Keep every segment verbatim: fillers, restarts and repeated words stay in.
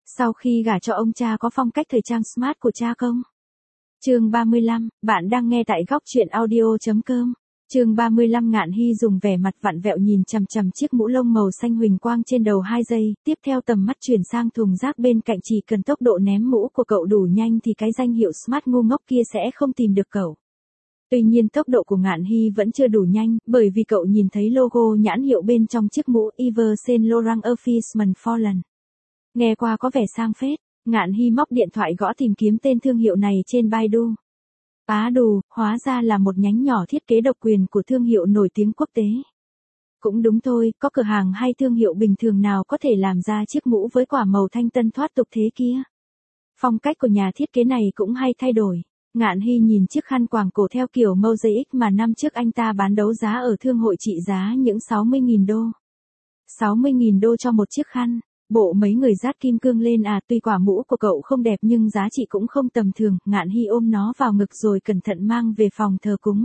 Sau khi gả cho ông cha có phong cách thời trang smart của cha không? Chương ba mươi lăm, bạn đang nghe tại góc truyện audio.com. Chương ba mươi lăm Ngạn Hy dùng vẻ mặt vặn vẹo nhìn chằm chằm chiếc mũ lông màu xanh huỳnh quang trên đầu hai giây, tiếp theo tầm mắt chuyển sang thùng rác bên cạnh, chỉ cần tốc độ ném mũ của cậu đủ nhanh thì cái danh hiệu smart ngu ngốc kia sẽ không tìm được cậu. Tuy nhiên tốc độ của Ngạn Hy vẫn chưa đủ nhanh, bởi vì cậu nhìn thấy logo nhãn hiệu bên trong chiếc mũ Yves Saint Laurent Official Fallen. Nghe qua có vẻ sang phết, Ngạn Hy móc điện thoại gõ tìm kiếm tên thương hiệu này trên Baidu. Á đù, hóa ra là một nhánh nhỏ thiết kế độc quyền của thương hiệu nổi tiếng quốc tế. Cũng đúng thôi, có cửa hàng hay thương hiệu bình thường nào có thể làm ra chiếc mũ với quả màu thanh tân thoát tục thế kia. Phong cách của nhà thiết kế này cũng hay thay đổi. Ngạn Hy nhìn chiếc khăn quàng cổ theo kiểu mosaic mà năm trước anh ta bán đấu giá ở thương hội trị giá những sáu mươi nghìn đô. sáu mươi nghìn đô cho một chiếc khăn. Bộ mấy người rát kim cương lên à, tuy quả mũ của cậu không đẹp nhưng giá trị cũng không tầm thường. Ngạn Hy ôm nó vào ngực rồi cẩn thận mang về phòng thờ cúng.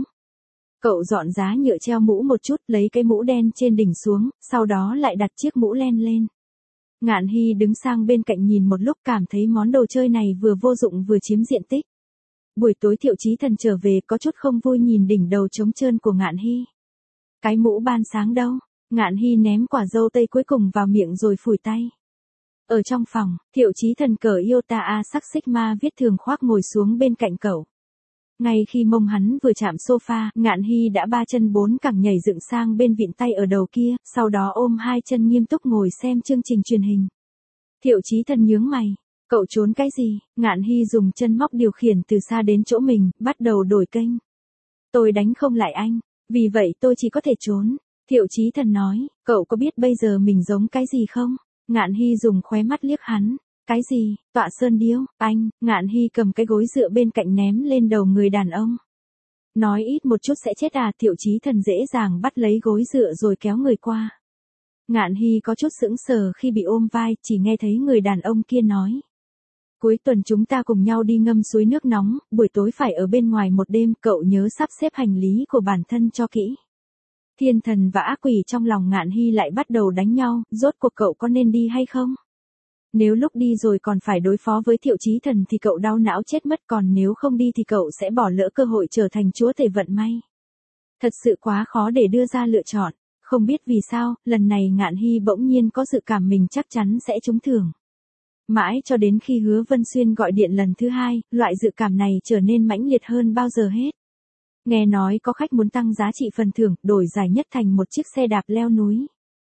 Cậu dọn giá nhựa treo mũ một chút, lấy cái mũ đen trên đỉnh xuống, sau đó lại đặt chiếc mũ len lên. Ngạn Hy đứng sang bên cạnh nhìn một lúc, cảm thấy món đồ chơi này vừa vô dụng vừa chiếm diện tích. Buổi tối Thiệu Chí Thần trở về có chút không vui nhìn đỉnh đầu trống trơn của Ngạn Hy. Cái mũ ban sáng đâu? Ngạn Hy ném quả dâu tây cuối cùng vào miệng rồi phủi tay. Ở trong phòng, Thiệu Chí Thần cởi Iota A sắc Sigma viết thường khoác ngồi xuống bên cạnh cậu. Ngay khi mông hắn vừa chạm sofa, Ngạn Hy đã ba chân bốn cẳng nhảy dựng sang bên vịn tay ở đầu kia, sau đó ôm hai chân nghiêm túc ngồi xem chương trình truyền hình. Thiệu Chí Thần nhướng mày. Cậu trốn cái gì? Ngạn Hy dùng chân móc điều khiển từ xa đến chỗ mình, bắt đầu đổi kênh. Tôi đánh không lại anh, vì vậy tôi chỉ có thể trốn. Thiệu Chí Thần nói, cậu có biết bây giờ mình giống cái gì không? Ngạn Hy dùng khóe mắt liếc hắn. Cái gì? Tọa sơn điêu? Anh, Ngạn Hy cầm cái gối dựa bên cạnh ném lên đầu người đàn ông. Nói ít một chút sẽ chết à? Thiệu Chí Thần dễ dàng bắt lấy gối dựa rồi kéo người qua. Ngạn Hy có chút sững sờ khi bị ôm vai, chỉ nghe thấy người đàn ông kia nói. Cuối tuần chúng ta cùng nhau đi ngâm suối nước nóng, buổi tối phải ở bên ngoài một đêm, cậu nhớ sắp xếp hành lý của bản thân cho kỹ. Thiên thần và ác quỷ trong lòng Ngạn Hy lại bắt đầu đánh nhau, rốt cuộc cậu có nên đi hay không? Nếu lúc đi rồi còn phải đối phó với Thiệu Chí Thần thì cậu đau não chết mất, còn nếu không đi thì cậu sẽ bỏ lỡ cơ hội trở thành chúa tể vận may. Thật sự quá khó để đưa ra lựa chọn, không biết vì sao, lần này Ngạn Hy bỗng nhiên có dự cảm mình chắc chắn sẽ trúng thưởng. Mãi cho đến khi Hứa Vân Xuyên gọi điện lần thứ hai, loại dự cảm này trở nên mãnh liệt hơn bao giờ hết. Nghe nói có khách muốn tăng giá trị phần thưởng, đổi giải nhất thành một chiếc xe đạp leo núi.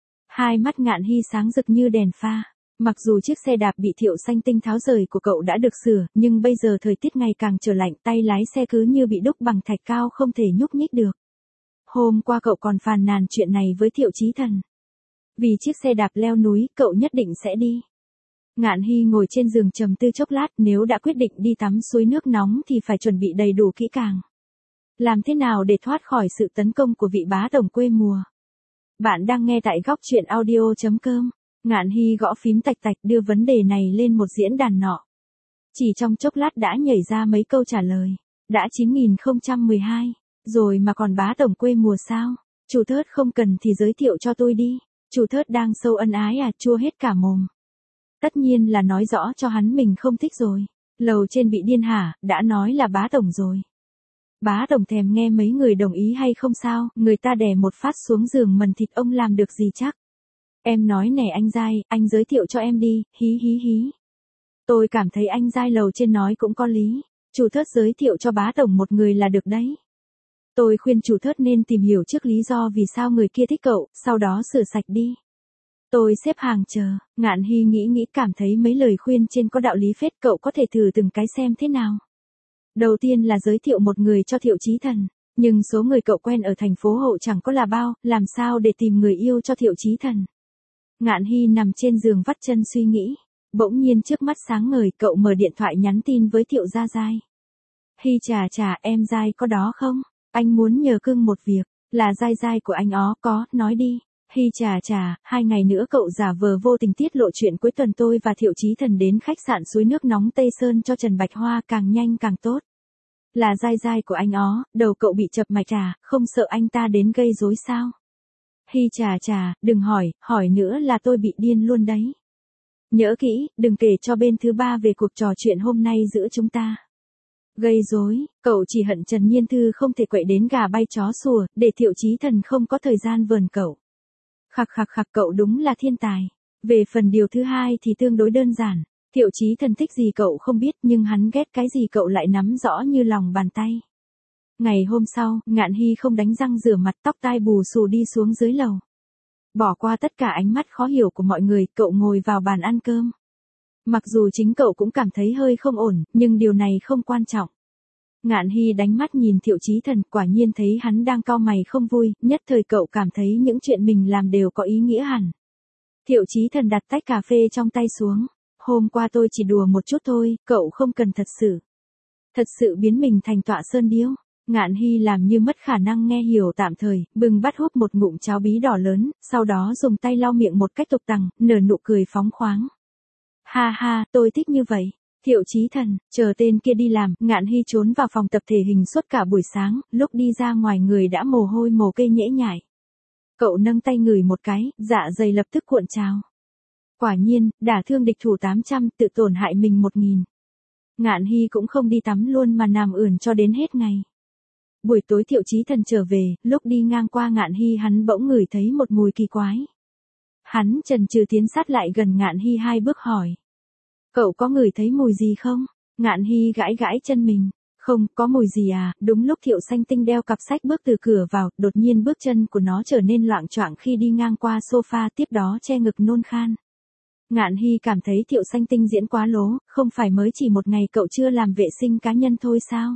Hai mắt Ngạn Hy sáng rực như đèn pha. Mặc dù chiếc xe đạp bị Thiệu Xanh Tinh tháo rời của cậu đã được sửa, nhưng bây giờ thời tiết ngày càng trở lạnh, tay lái xe cứ như bị đúc bằng thạch cao không thể nhúc nhích được. Hôm qua cậu còn phàn nàn chuyện này với Thiệu Chí Thần. Vì chiếc xe đạp leo núi, cậu nhất định sẽ đi. Ngạn Hy ngồi trên giường trầm tư chốc lát, nếu đã quyết định đi tắm suối nước nóng thì phải chuẩn bị đầy đủ kỹ càng. Làm thế nào để thoát khỏi sự tấn công của vị bá tổng quê mùa? Bạn đang nghe tại góc truyện audio.com. Ngạn Hy gõ phím tạch tạch đưa vấn đề này lên một diễn đàn nọ. Chỉ trong chốc lát đã nhảy ra mấy câu trả lời. Đã chín nghìn không trăm mười hai, rồi mà còn bá tổng quê mùa sao? Chủ Thớt không cần thì giới thiệu cho tôi đi. Chủ Thớt đang sâu ân ái à, chua hết cả mồm. Tất nhiên là nói rõ cho hắn mình không thích rồi. Lầu trên bị điên hả, đã nói là bá tổng rồi. Bá tổng thèm nghe mấy người đồng ý hay không sao, người ta đè một phát xuống giường mần thịt ông làm được gì chắc. Em nói nè anh Giai, anh giới thiệu cho em đi, hí hí hí. Tôi cảm thấy anh Giai lầu trên nói cũng có lý. Chủ Thớt giới thiệu cho bá tổng một người là được đấy. Tôi khuyên chủ Thớt nên tìm hiểu trước lý do vì sao người kia thích cậu, sau đó sửa sạch đi. Tôi xếp hàng chờ. Ngạn Hy nghĩ nghĩ cảm thấy mấy lời khuyên trên có đạo lý phết, cậu có thể thử từng cái xem thế nào. Đầu tiên là giới thiệu một người cho Thiệu Chí Thần, nhưng số người cậu quen ở thành phố Hộ chẳng có là bao, làm sao để tìm người yêu cho Thiệu Chí Thần. Ngạn Hy nằm trên giường vắt chân suy nghĩ, bỗng nhiên trước mắt sáng ngời, cậu mở điện thoại nhắn tin với Thiệu Gia Giai. Hy chà chà, em Giai có đó không? Anh muốn nhờ cưng một việc, là Giai Giai của anh ó, có, nói đi. Hy chà chà, hai ngày nữa cậu giả vờ vô tình tiết lộ chuyện cuối tuần tôi và Thiệu Chí Thần đến khách sạn suối nước nóng Tây Sơn cho Trần Bạch Hoa, càng nhanh càng tốt. Là Giai Giai của anh ó, đầu cậu bị chập mạch à, không sợ anh ta đến gây rối sao? Hy chà chà, đừng hỏi, hỏi nữa là tôi bị điên luôn đấy. Nhớ kỹ, đừng kể cho bên thứ ba về cuộc trò chuyện hôm nay giữa chúng ta. Gây rối, cậu chỉ hận Trần Nhiên Thư không thể quậy đến gà bay chó sủa, để Thiệu Chí Thần không có thời gian vờn cậu. Khặc khặc khặc, cậu đúng là thiên tài. Về phần điều thứ hai thì tương đối đơn giản. Thiệu Chí Thần thích gì cậu không biết, nhưng hắn ghét cái gì cậu lại nắm rõ như lòng bàn tay. Ngày hôm sau, Ngạn Hy không đánh răng rửa mặt, tóc tai bù xù đi xuống dưới lầu. Bỏ qua tất cả ánh mắt khó hiểu của mọi người, cậu ngồi vào bàn ăn cơm. Mặc dù chính cậu cũng cảm thấy hơi không ổn, nhưng điều này không quan trọng. Ngạn Hy đánh mắt nhìn Thiệu Chí Thần, quả nhiên thấy hắn đang cau mày không vui, nhất thời cậu cảm thấy những chuyện mình làm đều có ý nghĩa hẳn. Thiệu Chí Thần đặt tách cà phê trong tay xuống. Hôm qua tôi chỉ đùa một chút thôi, cậu không cần thật sự. Thật sự biến mình thành tọa sơn điêu. Ngạn Hy làm như mất khả năng nghe hiểu tạm thời, bừng bát húp một ngụm cháo bí đỏ lớn, sau đó dùng tay lau miệng một cách tục tằng, nở nụ cười phóng khoáng. Ha ha, tôi thích như vậy. Thiệu Chí Thần, chờ tên kia đi làm, Ngạn Hy trốn vào phòng tập thể hình suốt cả buổi sáng, lúc đi ra ngoài người đã mồ hôi mồ kê nhễ nhại. Cậu nâng tay ngửi một cái, dạ dày lập tức cuộn trào. Quả nhiên, đả thương địch thủ tám trăm, tự tổn hại mình một nghìn. Ngạn Hy cũng không đi tắm luôn mà nằm ườn cho đến hết ngày. Buổi tối Thiệu Chí Thần trở về, lúc đi ngang qua Ngạn Hy hắn bỗng ngửi thấy một mùi kỳ quái. Hắn chần chừ tiến sát lại gần Ngạn Hy hai bước hỏi. Cậu có ngửi thấy mùi gì không? Ngạn Hy gãi gãi chân mình. Không, có mùi gì à? Đúng lúc Thiệu Xanh Tinh đeo cặp sách bước từ cửa vào, đột nhiên bước chân của nó trở nên loạng choạng khi đi ngang qua sofa, tiếp đó che ngực nôn khan. Ngạn Hy cảm thấy Thiệu Xanh Tinh diễn quá lố, không phải mới chỉ một ngày cậu chưa làm vệ sinh cá nhân thôi sao?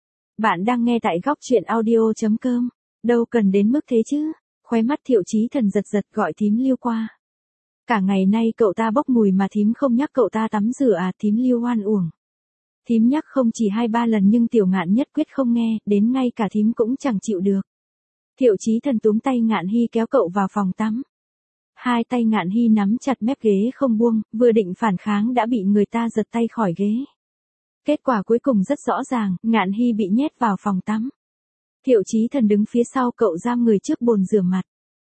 Bạn đang nghe tại góc truyện audio chấm com. Đâu cần đến mức thế chứ? Khóe mắt Thiệu Chí Thần giật giật, gọi thím Lưu qua. Cả ngày nay cậu ta bốc mùi mà thím không nhắc cậu ta tắm rửa à? Thím Lưu oan uổng. Thím nhắc không chỉ hai ba lần nhưng Tiểu Ngạn nhất quyết không nghe, đến ngay cả thím cũng chẳng chịu được. Thiệu Chí Thần túm tay Ngạn Hy kéo cậu vào phòng tắm. Hai tay Ngạn Hy nắm chặt mép ghế không buông, vừa định phản kháng đã bị người ta giật tay khỏi ghế. Kết quả cuối cùng rất rõ ràng, Ngạn Hy bị nhét vào phòng tắm. Thiệu Chí Thần đứng phía sau cậu giam người trước bồn rửa mặt.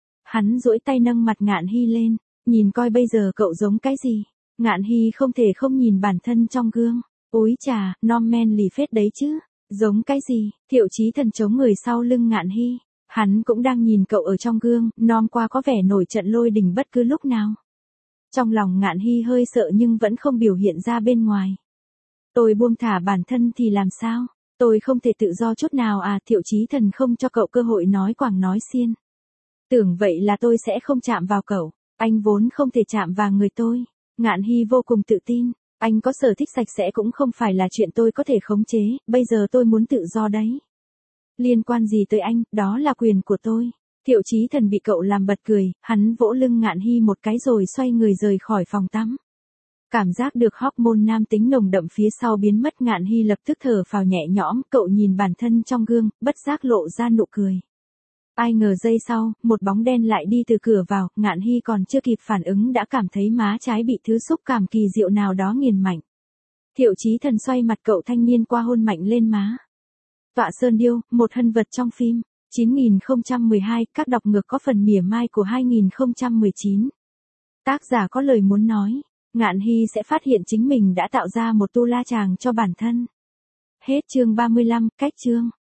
Hắn duỗi tay nâng mặt Ngạn Hy lên, nhìn coi bây giờ cậu giống cái gì. Ngạn Hy không thể không nhìn bản thân trong gương. Ôi chà, non men lì phết đấy chứ. Giống cái gì? Thiệu Chí Thần chống người sau lưng Ngạn Hy. Hắn cũng đang nhìn cậu ở trong gương, non qua có vẻ nổi trận lôi đình bất cứ lúc nào. Trong lòng Ngạn Hy hơi sợ nhưng vẫn không biểu hiện ra bên ngoài. Tôi buông thả bản thân thì làm sao? Tôi không thể tự do chút nào à? Thiệu Chí Thần không cho cậu cơ hội nói quảng nói xiên. Tưởng vậy là tôi sẽ không chạm vào cậu. Anh vốn không thể chạm vào người tôi. Ngạn Hy vô cùng tự tin. Anh có sở thích sạch sẽ cũng không phải là chuyện tôi có thể khống chế, bây giờ tôi muốn tự do đấy. Liên quan gì tới anh, đó là quyền của tôi. Thiệu Chí Thần bị cậu làm bật cười, hắn vỗ lưng Ngạn Hy một cái rồi xoay người rời khỏi phòng tắm. Cảm giác được hormone nam tính nồng đậm phía sau biến mất, Ngạn Hy lập tức thở phào nhẹ nhõm, cậu nhìn bản thân trong gương, bất giác lộ ra nụ cười. Ai ngờ giây sau, một bóng đen lại đi từ cửa vào, Ngạn Hy còn chưa kịp phản ứng đã cảm thấy má trái bị thứ xúc cảm kỳ diệu nào đó nghiền mạnh. Thiệu Chí Thần xoay mặt cậu thanh niên qua hôn mạnh lên má. Tọa Sơn Điêu, một nhân vật trong phim. chín nghìn không trăm mười hai, các đọc ngược có phần mỉa mai của hai nghìn không trăm mười chín. Tác giả có lời muốn nói. Ngạn Hy sẽ phát hiện chính mình đã tạo ra một tu la chàng cho bản thân. Hết chương ba mươi lăm, cách chương.